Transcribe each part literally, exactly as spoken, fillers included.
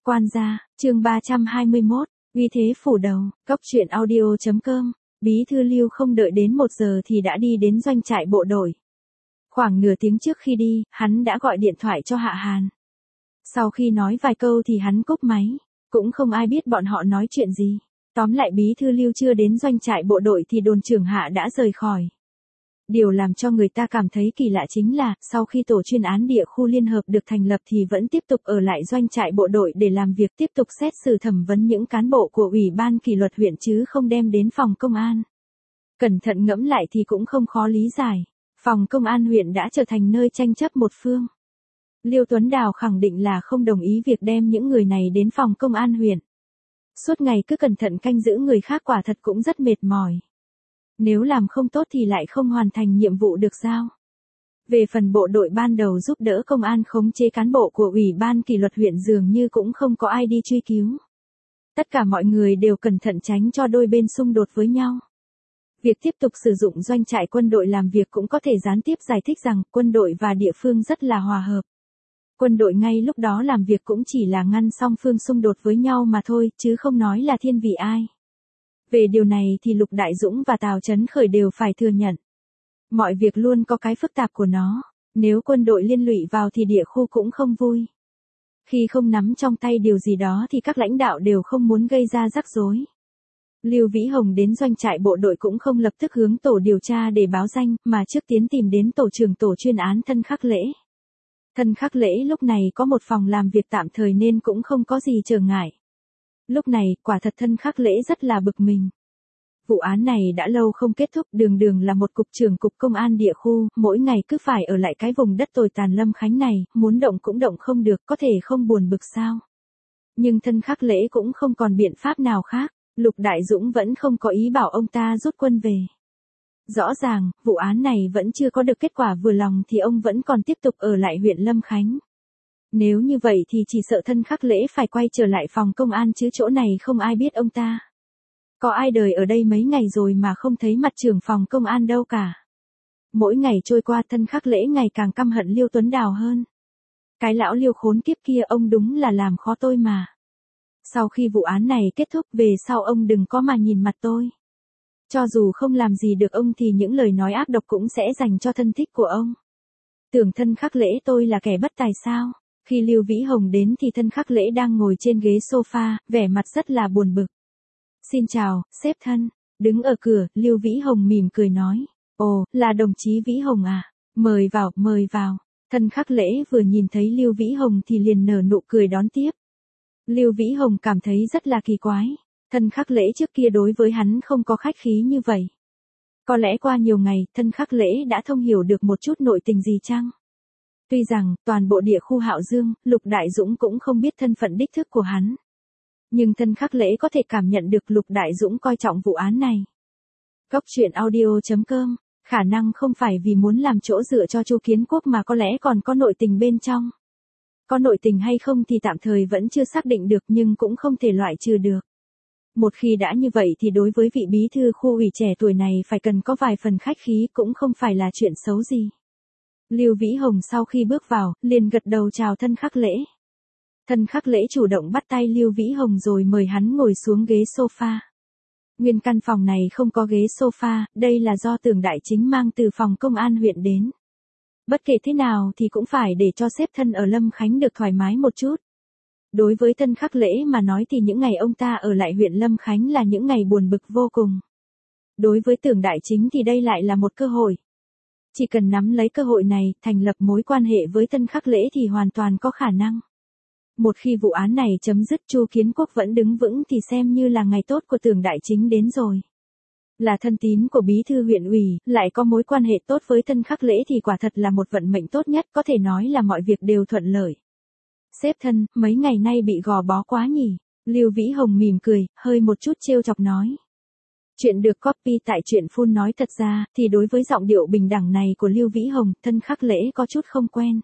Quan gia, chương ba trăm hai mươi mốt, uy thế phủ đầu, cốc truyện audio chấm com, bí thư Lưu không đợi đến một giờ thì đã đi đến doanh trại bộ đội. Khoảng nửa tiếng trước khi đi, hắn đã gọi điện thoại cho Hạ Hàn. Sau khi nói vài câu thì hắn cúp máy, cũng không ai biết bọn họ nói chuyện gì. Tóm lại bí thư Lưu chưa đến doanh trại bộ đội thì đồn trưởng Hạ đã rời khỏi. Điều làm cho người ta cảm thấy kỳ lạ chính là, sau khi tổ chuyên án địa khu liên hợp được thành lập thì vẫn tiếp tục ở lại doanh trại bộ đội để làm việc, tiếp tục xét xử thẩm vấn những cán bộ của Ủy ban kỷ luật huyện chứ không đem đến phòng công an. Cẩn thận ngẫm lại thì cũng không khó lý giải. Phòng công an huyện đã trở thành nơi tranh chấp một phương. Liêu Tuấn Đào khẳng định là không đồng ý việc đem những người này đến phòng công an huyện. Suốt ngày cứ cẩn thận canh giữ người khác quả thật cũng rất mệt mỏi. Nếu làm không tốt thì lại không hoàn thành nhiệm vụ được giao. Về phần bộ đội ban đầu giúp đỡ công an khống chế cán bộ của Ủy ban kỷ luật huyện dường như cũng không có ai đi truy cứu. Tất cả mọi người đều cẩn thận tránh cho đôi bên xung đột với nhau. Việc tiếp tục sử dụng doanh trại quân đội làm việc cũng có thể gián tiếp giải thích rằng quân đội và địa phương rất là hòa hợp. Quân đội ngay lúc đó làm việc cũng chỉ là ngăn song phương xung đột với nhau mà thôi, chứ không nói là thiên vị ai. Về điều này thì Lục Đại Dũng và Tào Chấn Khởi đều phải thừa nhận. Mọi việc luôn có cái phức tạp của nó, nếu quân đội liên lụy vào thì địa khu cũng không vui. Khi không nắm trong tay điều gì đó thì các lãnh đạo đều không muốn gây ra rắc rối. Lưu Vĩ Hồng đến doanh trại bộ đội cũng không lập tức hướng tổ điều tra để báo danh, mà trước tiến tìm đến tổ trưởng tổ chuyên án Thân Khắc Lễ. Thân Khắc Lễ lúc này có một phòng làm việc tạm thời nên cũng không có gì trở ngại. Lúc này, quả thật Thân Khắc Lễ rất là bực mình. Vụ án này đã lâu không kết thúc, đường đường là một cục trưởng cục công an địa khu, mỗi ngày cứ phải ở lại cái vùng đất tồi tàn Lâm Khánh này, muốn động cũng động không được, có thể không buồn bực sao. Nhưng Thân Khắc Lễ cũng không còn biện pháp nào khác, Lục Đại Dũng vẫn không có ý bảo ông ta rút quân về. Rõ ràng, vụ án này vẫn chưa có được kết quả vừa lòng thì ông vẫn còn tiếp tục ở lại huyện Lâm Khánh. Nếu như vậy thì chỉ sợ Thân Khắc Lễ phải quay trở lại phòng công an chứ chỗ này không ai biết ông ta. Có ai đời ở đây mấy ngày rồi mà không thấy mặt trưởng phòng công an đâu cả. Mỗi ngày trôi qua Thân Khắc Lễ ngày càng căm hận Liêu Tuấn Đào hơn. Cái lão Liêu khốn kiếp kia ông đúng là làm khó tôi mà. Sau khi vụ án này kết thúc về sau ông đừng có mà nhìn mặt tôi. Cho dù không làm gì được ông thì những lời nói ác độc cũng sẽ dành cho thân thích của ông. Tưởng Thân Khắc Lễ tôi là kẻ bất tài sao? Khi Lưu Vĩ Hồng đến thì Thân Khắc Lễ đang ngồi trên ghế sofa, vẻ mặt rất là buồn bực. Xin chào, sếp Thân. Đứng ở cửa, Lưu Vĩ Hồng mỉm cười nói. Ồ, là đồng chí Vĩ Hồng à? Mời vào, mời vào. Thân Khắc Lễ vừa nhìn thấy Lưu Vĩ Hồng thì liền nở nụ cười đón tiếp. Lưu Vĩ Hồng cảm thấy rất là kỳ quái. Thân Khắc Lễ trước kia đối với hắn không có khách khí như vậy. Có lẽ qua nhiều ngày, Thân Khắc Lễ đã thông hiểu được một chút nội tình gì chăng? Tuy rằng, toàn bộ địa khu Hạo Dương, Lục Đại Dũng cũng không biết thân phận đích thức của hắn. Nhưng Thân Khắc Lễ có thể cảm nhận được Lục Đại Dũng coi trọng vụ án này. Cốc truyện audio chấm com, khả năng không phải vì muốn làm chỗ dựa cho Chu Kiến Quốc mà có lẽ còn có nội tình bên trong. Có nội tình hay không thì tạm thời vẫn chưa xác định được nhưng cũng không thể loại trừ được. Một khi đã như vậy thì đối với vị bí thư khu ủy trẻ tuổi này phải cần có vài phần khách khí cũng không phải là chuyện xấu gì. Lưu Vĩ Hồng sau khi bước vào, liền gật đầu chào Thân Khắc Lễ. Thân Khắc Lễ chủ động bắt tay Lưu Vĩ Hồng rồi mời hắn ngồi xuống ghế sofa. Nguyên căn phòng này không có ghế sofa, đây là do Tưởng Đại Chính mang từ phòng công an huyện đến. Bất kể thế nào thì cũng phải để cho sếp Thân ở Lâm Khánh được thoải mái một chút. Đối với Thân Khắc Lễ mà nói thì những ngày ông ta ở lại huyện Lâm Khánh là những ngày buồn bực vô cùng. Đối với Tưởng Đại Chính thì đây lại là một cơ hội. Chỉ cần nắm lấy cơ hội này, thành lập mối quan hệ với Thân Khắc Lễ thì hoàn toàn có khả năng. Một khi vụ án này chấm dứt Chu Kiến Quốc vẫn đứng vững thì xem như là ngày tốt của Tưởng Đại Chính đến rồi. Là thân tín của bí thư huyện ủy, lại có mối quan hệ tốt với Thân Khắc Lễ thì quả thật là một vận mệnh tốt nhất, có thể nói là mọi việc đều thuận lợi. Sếp Thân, mấy ngày nay bị gò bó quá nhỉ? Lưu Vĩ Hồng mỉm cười, hơi một chút trêu chọc nói. Chuyện được copy tại truyện phun nói thật ra, thì đối với giọng điệu bình đẳng này của Lưu Vĩ Hồng, Thân Khắc Lễ có chút không quen.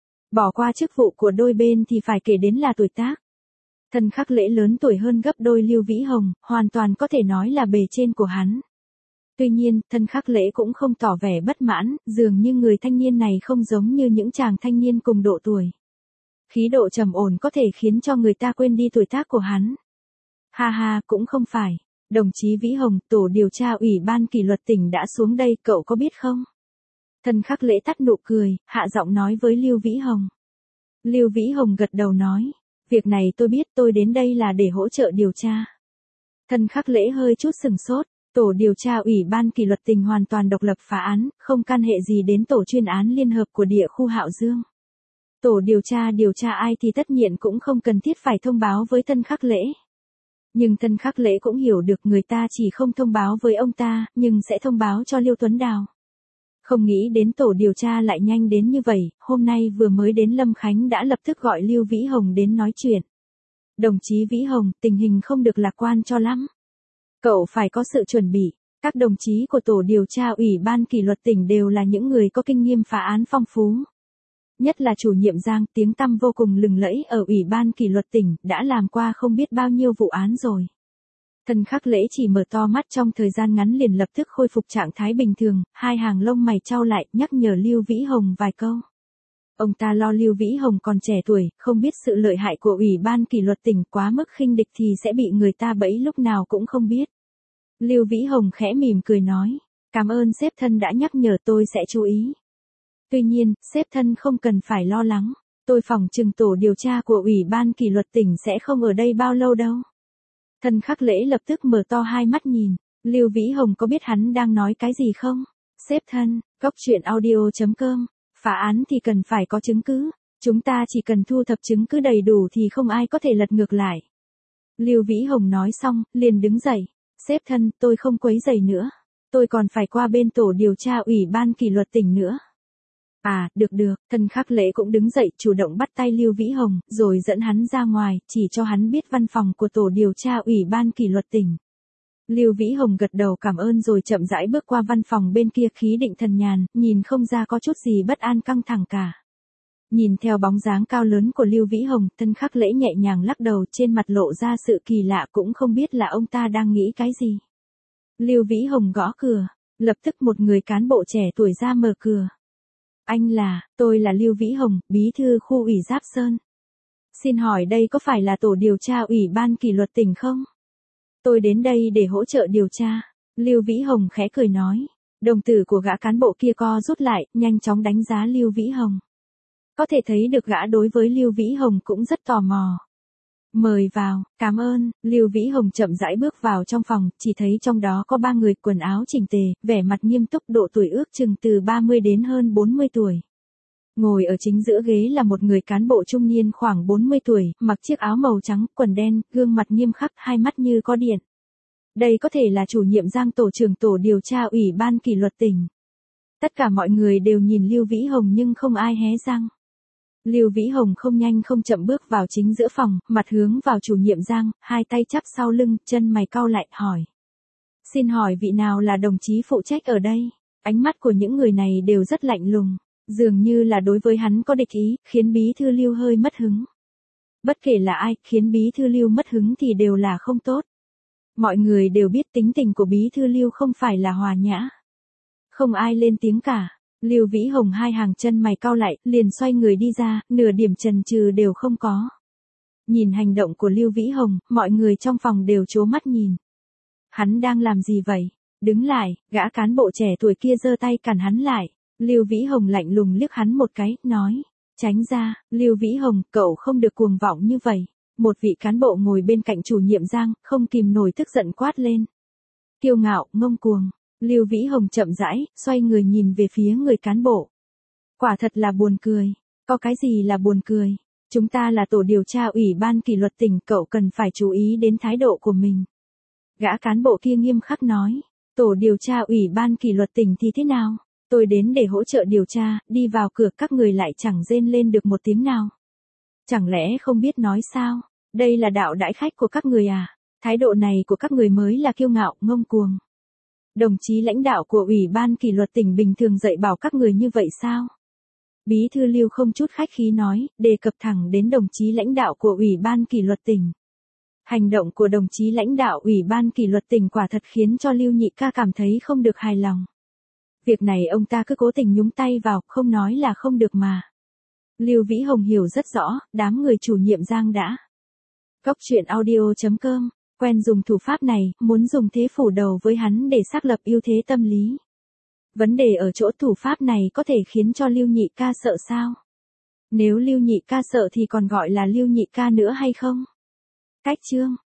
Bỏ qua chức vụ của đôi bên thì phải kể đến là tuổi tác. Thân Khắc Lễ lớn tuổi hơn gấp đôi Lưu Vĩ Hồng, hoàn toàn có thể nói là bề trên của hắn. Tuy nhiên, Thân Khắc Lễ cũng không tỏ vẻ bất mãn, dường như người thanh niên này không giống như những chàng thanh niên cùng độ tuổi. Khí độ trầm ổn có thể khiến cho người ta quên đi tuổi tác của hắn. Ha ha, cũng không phải. Đồng chí Vĩ Hồng, tổ điều tra ủy ban kỷ luật tỉnh đã xuống đây, cậu có biết không? Thân Khắc Lễ tắt nụ cười, hạ giọng nói với Lưu Vĩ Hồng. Lưu Vĩ Hồng gật đầu nói, việc này tôi biết, tôi đến đây là để hỗ trợ điều tra. Thân Khắc Lễ hơi chút sừng sốt, tổ điều tra ủy ban kỷ luật tỉnh hoàn toàn độc lập phá án, không can hệ gì đến tổ chuyên án liên hợp của địa khu Hạo Dương. Tổ điều tra điều tra ai thì tất nhiên cũng không cần thiết phải thông báo với Thân Khắc Lễ. Nhưng Thân Khắc Lễ cũng hiểu được người ta chỉ không thông báo với ông ta, nhưng sẽ thông báo cho Liêu Tuấn Đào. Không nghĩ đến tổ điều tra lại nhanh đến như vậy, hôm nay vừa mới đến Lâm Khánh đã lập tức gọi Lưu Vĩ Hồng đến nói chuyện. Đồng chí Vĩ Hồng, tình hình không được lạc quan cho lắm. Cậu phải có sự chuẩn bị, các đồng chí của tổ điều tra ủy ban kỷ luật tỉnh đều là những người có kinh nghiệm phá án phong phú. Nhất là chủ nhiệm Giang, tiếng tăm vô cùng lừng lẫy ở ủy ban kỷ luật tỉnh, đã làm qua không biết bao nhiêu vụ án rồi. Thân Khắc Lễ chỉ mở to mắt trong thời gian ngắn liền lập tức khôi phục trạng thái bình thường, hai hàng lông mày chau lại, nhắc nhở Lưu Vĩ Hồng vài câu. Ông ta lo Lưu Vĩ Hồng còn trẻ tuổi, không biết sự lợi hại của ủy ban kỷ luật tỉnh, quá mức khinh địch thì sẽ bị người ta bẫy lúc nào cũng không biết. Lưu Vĩ Hồng khẽ mỉm cười nói, cảm ơn sếp Thân đã nhắc nhở, tôi sẽ chú ý. Tuy nhiên, sếp Thân không cần phải lo lắng, tôi phỏng chừng tổ điều tra của ủy ban kỷ luật tỉnh sẽ không ở đây bao lâu đâu. Thân Khắc Lễ lập tức mở to hai mắt nhìn, Lưu Vĩ Hồng có biết hắn đang nói cái gì không? Sếp Thân, Cốc Truyện Audio chấm com, phá án thì cần phải có chứng cứ, chúng ta chỉ cần thu thập chứng cứ đầy đủ thì không ai có thể lật ngược lại. Lưu Vĩ Hồng nói xong, liền đứng dậy, sếp Thân, tôi không quấy rầy nữa, tôi còn phải qua bên tổ điều tra ủy ban kỷ luật tỉnh nữa. À, được được, Thân Khắc Lễ cũng đứng dậy, chủ động bắt tay Lưu Vĩ Hồng, rồi dẫn hắn ra ngoài, chỉ cho hắn biết văn phòng của tổ điều tra ủy ban kỷ luật tỉnh. Lưu Vĩ Hồng gật đầu cảm ơn rồi chậm rãi bước qua văn phòng bên kia, khí định thần nhàn, nhìn không ra có chút gì bất an căng thẳng cả. Nhìn theo bóng dáng cao lớn của Lưu Vĩ Hồng, Thân Khắc Lễ nhẹ nhàng lắc đầu, trên mặt lộ ra sự kỳ lạ, cũng không biết là ông ta đang nghĩ cái gì. Lưu Vĩ Hồng gõ cửa, lập tức một người cán bộ trẻ tuổi ra mở cửa. Anh là, tôi là Lưu Vĩ Hồng, bí thư khu ủy Giáp Sơn. Xin hỏi đây có phải là tổ điều tra ủy ban kỷ luật tỉnh không? Tôi đến đây để hỗ trợ điều tra. Lưu Vĩ Hồng khẽ cười nói. Đồng tử của gã cán bộ kia co rút lại, nhanh chóng đánh giá Lưu Vĩ Hồng. Có thể thấy được gã đối với Lưu Vĩ Hồng cũng rất tò mò. Mời vào, cảm ơn. Lưu Vĩ Hồng chậm rãi bước vào trong phòng, chỉ thấy trong đó có ba người quần áo chỉnh tề, vẻ mặt nghiêm túc, độ tuổi ước chừng từ ba mươi đến hơn bốn mươi tuổi. Ngồi ở chính giữa ghế là một người cán bộ trung niên khoảng bốn mươi tuổi, mặc chiếc áo màu trắng, quần đen, gương mặt nghiêm khắc, hai mắt như có điện. Đây có thể là chủ nhiệm Giang, tổ trưởng tổ điều tra ủy ban kỷ luật tỉnh. Tất cả mọi người đều nhìn Lưu Vĩ Hồng nhưng không ai hé răng. Lưu Vĩ Hồng không nhanh không chậm bước vào chính giữa phòng, mặt hướng vào chủ nhiệm Giang, hai tay chắp sau lưng, chân mày cau lại, hỏi. Xin hỏi vị nào là đồng chí phụ trách ở đây? Ánh mắt của những người này đều rất lạnh lùng, dường như là đối với hắn có địch ý, khiến bí thư Lưu hơi mất hứng. Bất kể là ai, khiến bí thư Lưu mất hứng thì đều là không tốt. Mọi người đều biết tính tình của bí thư Lưu không phải là hòa nhã. Không ai lên tiếng cả. Lưu Vĩ Hồng hai hàng chân mày cau lại, liền xoay người đi ra, nửa điểm chần chừ đều không có. Nhìn hành động của Lưu Vĩ Hồng, mọi người trong phòng đều trố mắt nhìn. Hắn đang làm gì vậy? Đứng lại, gã cán bộ trẻ tuổi kia giơ tay cản hắn lại. Lưu Vĩ Hồng lạnh lùng liếc hắn một cái, nói, tránh ra. Lưu Vĩ Hồng, cậu không được cuồng vọng như vậy. Một vị cán bộ ngồi bên cạnh chủ nhiệm Giang, không kìm nổi tức giận quát lên. Kiêu ngạo, ngông cuồng. Lưu Vĩ Hồng chậm rãi, xoay người nhìn về phía người cán bộ. Quả thật là buồn cười. Có cái gì là buồn cười? Chúng ta là tổ điều tra ủy ban kỷ luật tỉnh, cậu cần phải chú ý đến thái độ của mình. Gã cán bộ kia nghiêm khắc nói. Tổ điều tra ủy ban kỷ luật tỉnh thì thế nào? Tôi đến để hỗ trợ điều tra, đi vào cửa các người lại chẳng rên lên được một tiếng nào. Chẳng lẽ không biết nói sao? Đây là đạo đãi khách của các người à? Thái độ này của các người mới là kiêu ngạo, ngông cuồng. Đồng chí lãnh đạo của ủy ban kỷ luật tỉnh bình thường dạy bảo các người như vậy sao? Bí thư Lưu không chút khách khí nói, đề cập thẳng đến đồng chí lãnh đạo của ủy ban kỷ luật tỉnh. Hành động của đồng chí lãnh đạo ủy ban kỷ luật tỉnh quả thật khiến cho Lưu Nhị ca cảm thấy không được hài lòng. Việc này ông ta cứ cố tình nhúng tay vào, không nói là không được mà. Lưu Vĩ Hồng hiểu rất rõ, đám người chủ nhiệm Giang đã. Cốc truyện audio chấm com, quen dùng thủ pháp này, muốn dùng thế phủ đầu với hắn để xác lập ưu thế tâm lý. Vấn đề ở chỗ thủ pháp này có thể khiến cho Lưu Nhị ca sợ sao? Nếu Lưu Nhị ca sợ thì còn gọi là Lưu Nhị ca nữa hay không? Cách chương